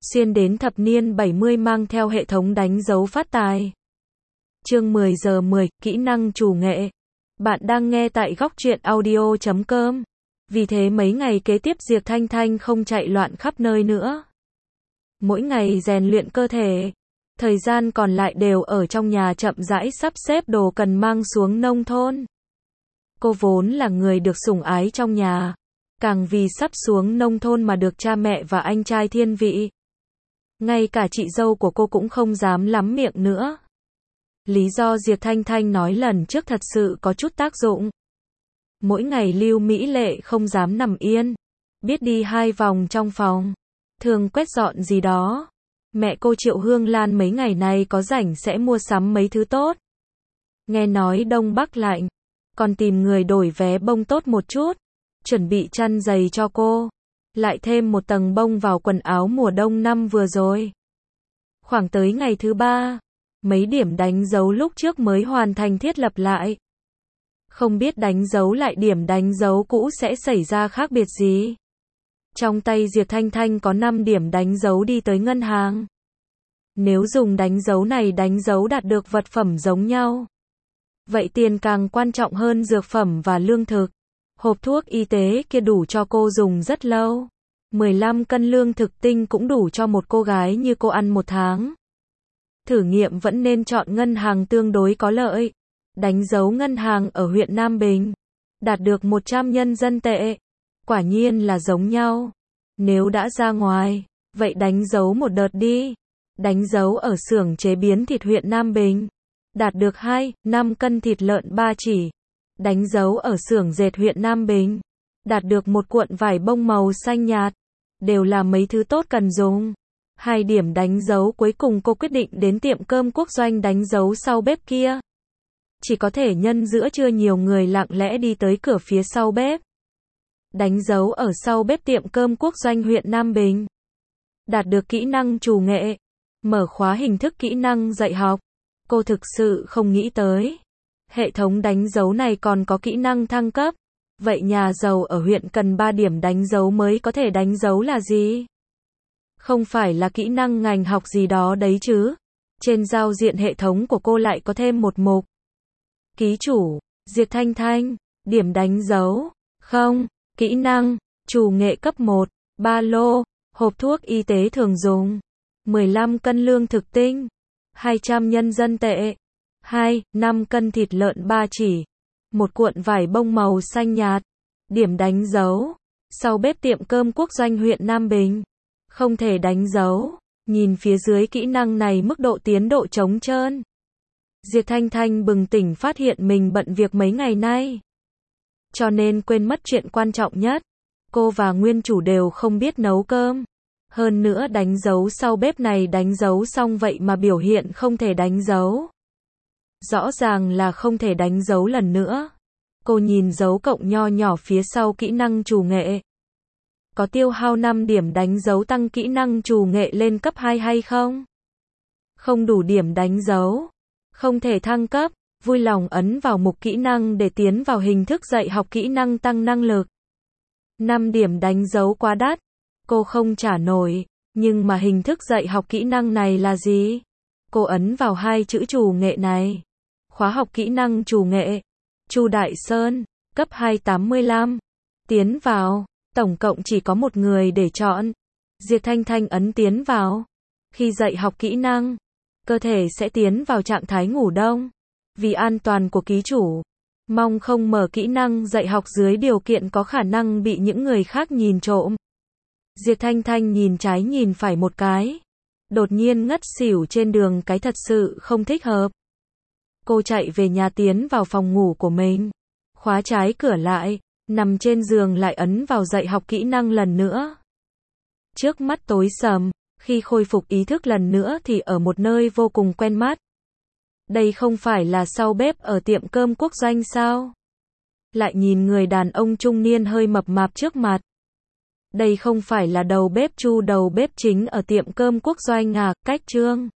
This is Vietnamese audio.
xuyên đến thập niên 70 mang theo hệ thống đánh dấu phát tài. Chương 10 giờ 10, kỹ năng chủ nghệ. Bạn đang nghe tại góc truyện audio.com. Vì thế mấy ngày kế tiếp Diệp Thanh Thanh không chạy loạn khắp nơi nữa. Mỗi ngày rèn luyện cơ thể. Thời gian còn lại đều ở trong nhà chậm rãi sắp xếp đồ cần mang xuống nông thôn. Cô vốn là người được sủng ái trong nhà. Càng vì sắp xuống nông thôn mà được cha mẹ và anh trai thiên vị. Ngay cả chị dâu của cô cũng không dám lắm miệng nữa. Lý do Diệp Thanh Thanh nói lần trước thật sự có chút tác dụng. Mỗi ngày Lưu Mỹ Lệ không dám nằm yên. Biết đi 2 vòng trong phòng. Thường quét dọn gì đó. Mẹ cô Triệu Hương Lan mấy ngày này có rảnh sẽ mua sắm mấy thứ tốt. Nghe nói Đông Bắc lạnh. Còn tìm người đổi vé bông tốt một chút. Chuẩn bị chăn giày cho cô. Lại thêm một tầng bông vào quần áo mùa đông năm vừa rồi. Khoảng tới ngày thứ 3. Mấy điểm đánh dấu lúc trước mới hoàn thành thiết lập lại. Không biết đánh dấu lại điểm đánh dấu cũ sẽ xảy ra khác biệt gì. Trong tay Diệp Thanh Thanh có 5 điểm đánh dấu đi tới ngân hàng. Nếu dùng đánh dấu này đánh dấu đạt được vật phẩm giống nhau. Vậy tiền càng quan trọng hơn dược phẩm và lương thực. Hộp thuốc y tế kia đủ cho cô dùng rất lâu. 15 cân lương thực tinh cũng đủ cho một cô gái như cô ăn 1 tháng. Thử nghiệm vẫn nên chọn ngân hàng tương đối có lợi. Đánh dấu ngân hàng ở huyện Nam Bình. Đạt được 100 nhân dân tệ. Quả nhiên là giống nhau. Nếu đã ra ngoài, vậy đánh dấu một đợt đi. Đánh dấu ở xưởng chế biến thịt huyện Nam Bình. Đạt được 5 cân thịt lợn 3 chỉ. Đánh dấu ở xưởng dệt huyện Nam Bình. Đạt được 1 cuộn vải bông màu xanh nhạt. Đều là mấy thứ tốt cần dùng. 2 điểm đánh dấu cuối cùng cô quyết định đến tiệm cơm quốc doanh đánh dấu sau bếp kia. Chỉ có thể nhân giữa trưa nhiều người lặng lẽ đi tới cửa phía sau bếp. Đánh dấu ở sau bếp tiệm cơm quốc doanh huyện Nam Bình. Đạt được kỹ năng chủ nghệ. Mở khóa hình thức kỹ năng dạy học. Cô thực sự không nghĩ tới. Hệ thống đánh dấu này còn có kỹ năng thăng cấp. Vậy nhà giàu ở huyện cần 3 điểm đánh dấu mới có thể đánh dấu là gì? Không phải là kỹ năng ngành học gì đó đấy chứ. Trên giao diện hệ thống của cô lại có thêm một mục. Ký chủ, Diệp Thanh Thanh, điểm đánh dấu, không, kỹ năng, chủ nghệ cấp 1, ba lô, hộp thuốc y tế thường dùng, 15 cân lương thực tinh, 200 nhân dân tệ, 5 cân thịt lợn 3 chỉ, 1 cuộn vải bông màu xanh nhạt, điểm đánh dấu, sau bếp tiệm cơm quốc doanh huyện Nam Bình, không thể đánh dấu, nhìn phía dưới kỹ năng này mức độ tiến độ trống trơn. Diệp Thanh Thanh bừng tỉnh phát hiện mình bận việc mấy ngày nay. Cho nên quên mất chuyện quan trọng nhất. Cô và nguyên chủ đều không biết nấu cơm. Hơn nữa đánh dấu sau bếp này đánh dấu xong vậy mà biểu hiện không thể đánh dấu. Rõ ràng là không thể đánh dấu lần nữa. Cô nhìn dấu cộng nho nhỏ phía sau kỹ năng chủ nghệ. Có tiêu hao 5 điểm đánh dấu tăng kỹ năng chủ nghệ lên cấp 2 hay không? Không đủ điểm đánh dấu. Không thể thăng cấp, vui lòng ấn vào mục kỹ năng để tiến vào hình thức dạy học kỹ năng tăng năng lực. 5 điểm đánh dấu quá đắt, cô không trả nổi, nhưng mà hình thức dạy học kỹ năng này là gì? Cô ấn vào 2 chữ chủ nghệ này. Khóa học kỹ năng chủ nghệ. Chu Đại Sơn, cấp 285. Tiến vào, tổng cộng chỉ có 1 người để chọn. Diệp Thanh Thanh ấn tiến vào. Khi dạy học kỹ năng, cơ thể sẽ tiến vào trạng thái ngủ đông. Vì an toàn của ký chủ, mong không mở kỹ năng dạy học dưới điều kiện có khả năng bị những người khác nhìn trộm. Diệp Thanh Thanh nhìn trái nhìn phải một cái. Đột nhiên ngất xỉu trên đường cái thật sự không thích hợp. Cô chạy về nhà tiến vào phòng ngủ của mình. Khóa trái cửa lại, nằm trên giường lại ấn vào dạy học kỹ năng lần nữa. Trước mắt tối sầm. Khi khôi phục ý thức lần nữa thì ở một nơi vô cùng quen mắt. Đây không phải là sau bếp ở tiệm cơm quốc doanh sao? Lại nhìn người đàn ông trung niên hơi mập mạp trước mặt. Đây không phải là đầu bếp Chu đầu bếp chính ở tiệm cơm quốc doanh à, cách Trương